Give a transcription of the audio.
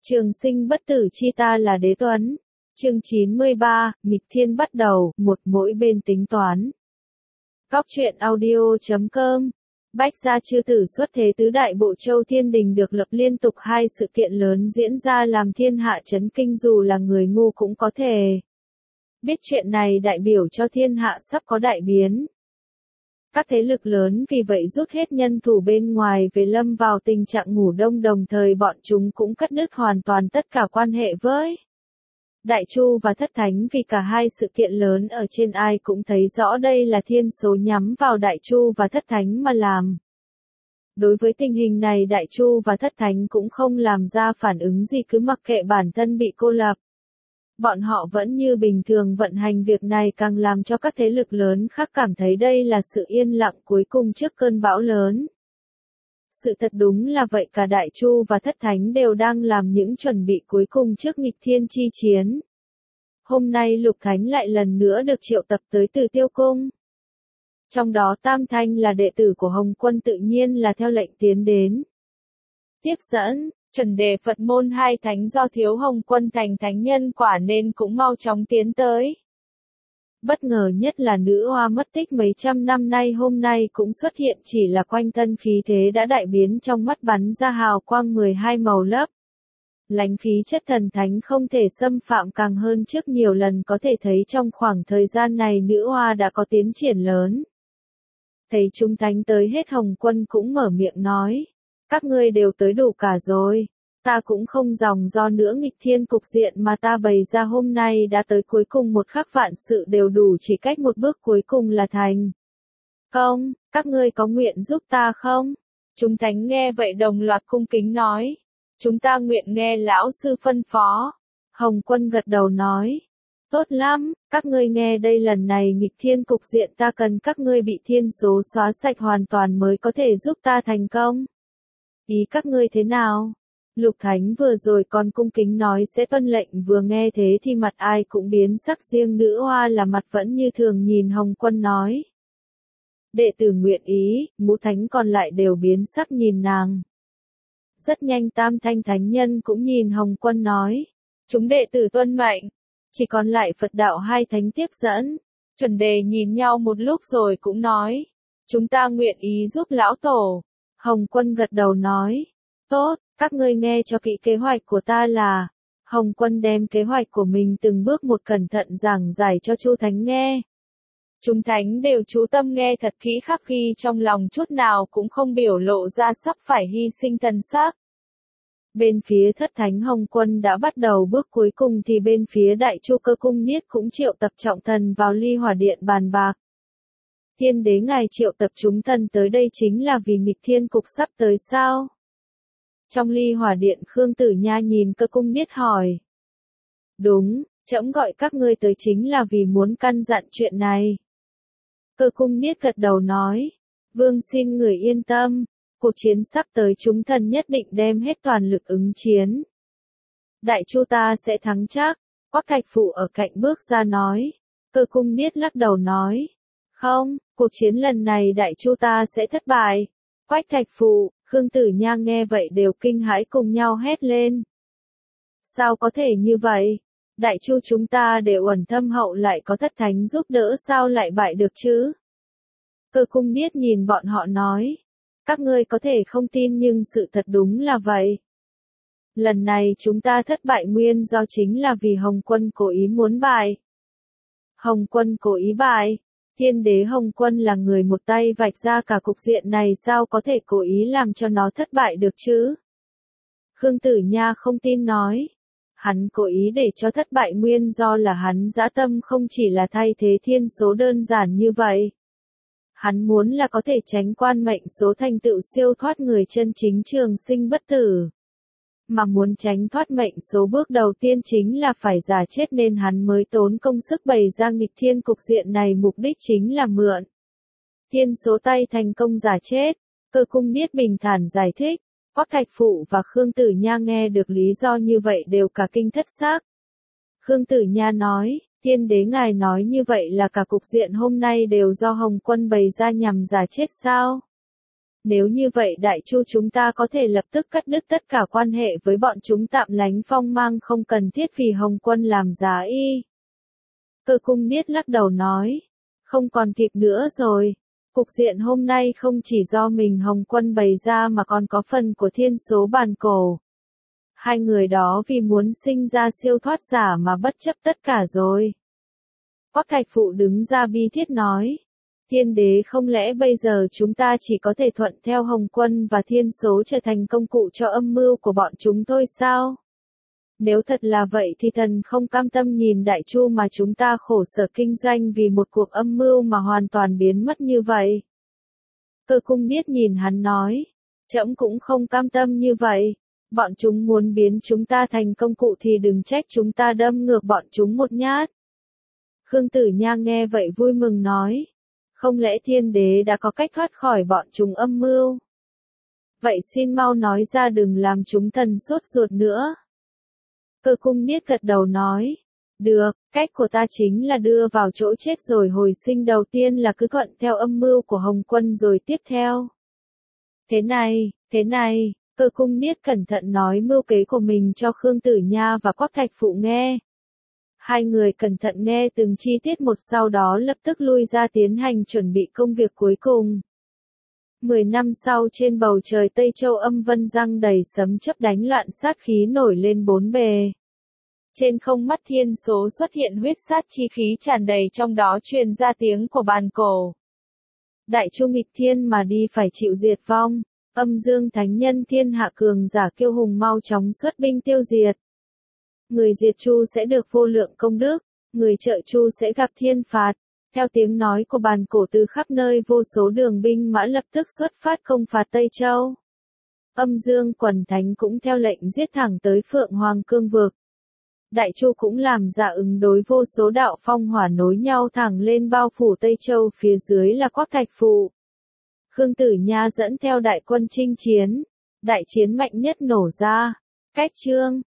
Trường sinh bất tử chi ta là đế tuấn. Chương 93, nghịch thiên bắt đầu, một mỗi bên tính toán. Góc truyện audio.com. Bách gia chư tử xuất thế tứ đại bộ châu thiên đình được lập liên tục hai sự kiện lớn diễn ra làm thiên hạ chấn kinh, dù là người ngu cũng có thể biết chuyện này đại biểu cho thiên hạ sắp có đại biến. Các thế lực lớn vì vậy rút hết nhân thủ bên ngoài về, lâm vào tình trạng ngủ đông, đồng thời bọn chúng cũng cắt đứt hoàn toàn tất cả quan hệ với Đại Chu và Thất Thánh, vì cả hai sự kiện lớn ở trên ai cũng thấy rõ đây là thiên số nhắm vào Đại Chu và Thất Thánh mà làm. Đối với tình hình này, Đại Chu và Thất Thánh cũng không làm ra phản ứng gì, cứ mặc kệ bản thân bị cô lập. Bọn họ vẫn như bình thường vận hành việc này, càng làm cho các thế lực lớn khác cảm thấy đây là sự yên lặng cuối cùng trước cơn bão lớn. Sự thật đúng là vậy, cả Đại Chu và Thất Thánh đều đang làm những chuẩn bị cuối cùng trước nghịch thiên chi chiến. Hôm nay Lục Thánh lại lần nữa được triệu tập tới Từ Tiêu Cung. Trong đó Tam Thanh là đệ tử của Hồng Quân tự nhiên là theo lệnh tiến đến. Tiếp dẫn, chuẩn đề Phật môn hai thánh do thiếu Hồng Quân thành thánh nhân quả nên cũng mau chóng tiến tới. Bất ngờ nhất là nữ hoa mất tích mấy trăm năm nay hôm nay cũng xuất hiện, chỉ là quanh thân khí thế đã đại biến, trong mắt bắn ra hào quang 12 màu lấp lánh, khí chất thần thánh không thể xâm phạm, càng hơn trước nhiều lần. Có thể thấy trong khoảng thời gian này nữ hoa đã có tiến triển lớn. Thấy chúng thánh tới hết, Hồng Quân cũng mở miệng nói: các ngươi đều tới đủ cả rồi. Ta cũng không dòng do nữa, nghịch thiên cục diện mà ta bày ra hôm nay đã tới cuối cùng, một khắc vạn sự đều đủ, chỉ cách một bước cuối cùng là thành công. Các ngươi có nguyện giúp ta không? Chúng thánh nghe vậy đồng loạt cung kính nói: chúng ta nguyện nghe lão sư phân phó. Hồng Quân gật đầu nói: tốt lắm, các ngươi nghe đây, lần này nghịch thiên cục diện ta cần các ngươi bị thiên số xóa sạch hoàn toàn mới có thể giúp ta thành công. Ý các ngươi thế nào? Lục Thánh vừa rồi còn cung kính nói sẽ tuân lệnh, vừa nghe thế thì mặt ai cũng biến sắc, riêng nữ hoa là mặt vẫn như thường nhìn Hồng Quân nói: đệ tử nguyện ý. Ngũ thánh còn lại đều biến sắc nhìn nàng. Rất nhanh Tam Thanh thánh nhân cũng nhìn Hồng Quân nói: chúng đệ tử tuân mệnh. Chỉ còn lại Phật đạo hai thánh tiếp dẫn, chuẩn đề nhìn nhau một lúc rồi cũng nói: chúng ta nguyện ý giúp lão tổ. Hồng Quân gật đầu nói: tốt, các ngươi nghe cho kỹ, kế hoạch của ta là. Hồng Quân đem kế hoạch của mình từng bước một cẩn thận giảng giải cho Chu Thánh nghe. Chúng thánh đều chú tâm nghe thật kỹ, khắc ghi trong lòng, chút nào cũng không biểu lộ ra sắp phải hy sinh thần sắc. Bên phía Thất Thánh Hồng Quân đã bắt đầu bước cuối cùng, thì bên phía Đại Chu Cơ Cung Niết cũng triệu tập trọng thần vào Ly Hỏa Điện bàn bạc. Thiên đế ngài triệu tập chúng thần tới đây chính là vì nghịch thiên cục sắp tới sao? Trong Ly Hỏa Điện, Khương Tử Nha nhìn Cơ Cung Niết hỏi: đúng, trẫm gọi các ngươi tới chính là vì muốn căn dặn chuyện này. Cơ Cung Niết gật đầu nói: vương xin người yên tâm, cuộc chiến sắp tới chúng thần nhất định đem hết toàn lực ứng chiến. Đại Chu ta sẽ thắng chắc. Quách Thạch Phụ ở cạnh bước ra nói. Cơ Cung Niết lắc đầu nói: không, cuộc chiến lần này Đại Chu ta sẽ thất bại. Quách Thạch Phụ, Khương Tử Nha nghe vậy đều kinh hãi cùng nhau hét lên: sao có thể như vậy? Đại Chu chúng ta đều uẩn thâm hậu, lại có Thất Thánh giúp đỡ, sao lại bại được chứ? Cơ Cung Niết nhìn bọn họ nói: các ngươi có thể không tin nhưng sự thật đúng là vậy. Lần này chúng ta thất bại nguyên do chính là vì Hồng Quân cố ý muốn bại. Hồng Quân cố ý bại? Thiên đế Hồng Quân là người một tay vạch ra cả cục diện này, sao có thể cố ý làm cho nó thất bại được chứ? Khương Tử Nha không tin nói: hắn cố ý để cho thất bại nguyên do là hắn dã tâm, không chỉ là thay thế thiên số đơn giản như vậy. Hắn muốn là có thể tránh quan mệnh số, thành tựu siêu thoát người chân chính trường sinh bất tử. Mà muốn tránh thoát mệnh số, bước đầu tiên chính là phải giả chết, nên hắn mới tốn công sức bày ra nghịch thiên cục diện này, mục đích chính là mượn thiên số tay thành công giả chết. Cơ Cung Niết bình thản giải thích. Quách Thạch Phụ và Khương Tử Nha nghe được lý do như vậy đều cả kinh thất xác. Khương Tử Nha nói: thiên đế ngài nói như vậy là cả cục diện hôm nay đều do Hồng Quân bày ra nhằm giả chết sao? Nếu như vậy Đại Chu chúng ta có thể lập tức cắt đứt tất cả quan hệ với bọn chúng, tạm lánh phong mang, không cần thiết vì Hồng Quân làm giá y. Cơ Cung Niết lắc đầu nói, không còn kịp nữa rồi. Cục diện hôm nay không chỉ do mình Hồng Quân bày ra mà còn có phần của Thiên Số Bàn Cổ. Hai người đó vì muốn sinh ra siêu thoát giả mà bất chấp tất cả rồi. Quách Thạch Phụ đứng ra bi thiết nói, Thiên Đế, không lẽ bây giờ chúng ta chỉ có thể thuận theo Hồng Quân và Thiên Số trở thành công cụ cho âm mưu của bọn chúng thôi sao? Nếu thật là vậy thì thần không cam tâm nhìn Đại Chu mà chúng ta khổ sở kinh doanh vì một cuộc âm mưu mà hoàn toàn biến mất như vậy. Cơ Cung Niết nhìn hắn nói, trẫm cũng không cam tâm như vậy. Bọn chúng muốn biến chúng ta thành công cụ thì đừng trách chúng ta đâm ngược bọn chúng một nhát. Khương Tử Nha nghe vậy vui mừng nói, không lẽ Thiên Đế đã có cách thoát khỏi bọn chúng âm mưu? Vậy xin mau nói ra, đừng làm chúng thần sốt ruột nữa. Cơ Cung Niết gật đầu nói, được, cách của ta chính là đưa vào chỗ chết rồi hồi sinh, đầu tiên là cứ thuận theo âm mưu của Hồng Quân rồi tiếp theo. Thế này, Cơ Cung Niết cẩn thận nói mưu kế của mình cho Khương Tử Nha và Quách Thạch Phụ nghe. Hai người cẩn thận nghe từng chi tiết một, sau đó lập tức lui ra tiến hành chuẩn bị công việc cuối cùng. 10 năm sau, trên bầu trời Tây Châu âm vân giăng đầy, sấm chớp đánh loạn, sát khí nổi lên bốn bề. Trên không mắt Thiên Số xuất hiện huyết sát chi khí tràn đầy, trong đó truyền ra tiếng của bàn cổ. Đại Chu nghịch thiên mà đi phải chịu diệt vong. Âm Dương Thánh Nhân, thiên hạ cường giả kiêu hùng, mau chóng xuất binh tiêu diệt. Người diệt Chu sẽ được vô lượng công đức, người trợ Chu sẽ gặp thiên phạt. Theo tiếng nói của bàn cổ, từ khắp nơi vô số đường binh mã lập tức xuất phát công phạt Tây Châu. Âm Dương Quần Thánh cũng theo lệnh giết thẳng tới Phượng Hoàng Cương vực. Đại Chu cũng làm ra ứng đối, vô số đạo phong hỏa nối nhau thẳng lên bao phủ Tây Châu, phía dưới là Quách Thạch Phụ. Khương Tử Nha dẫn theo đại quân chinh chiến. Đại chiến mạnh nhất nổ ra. Cách chương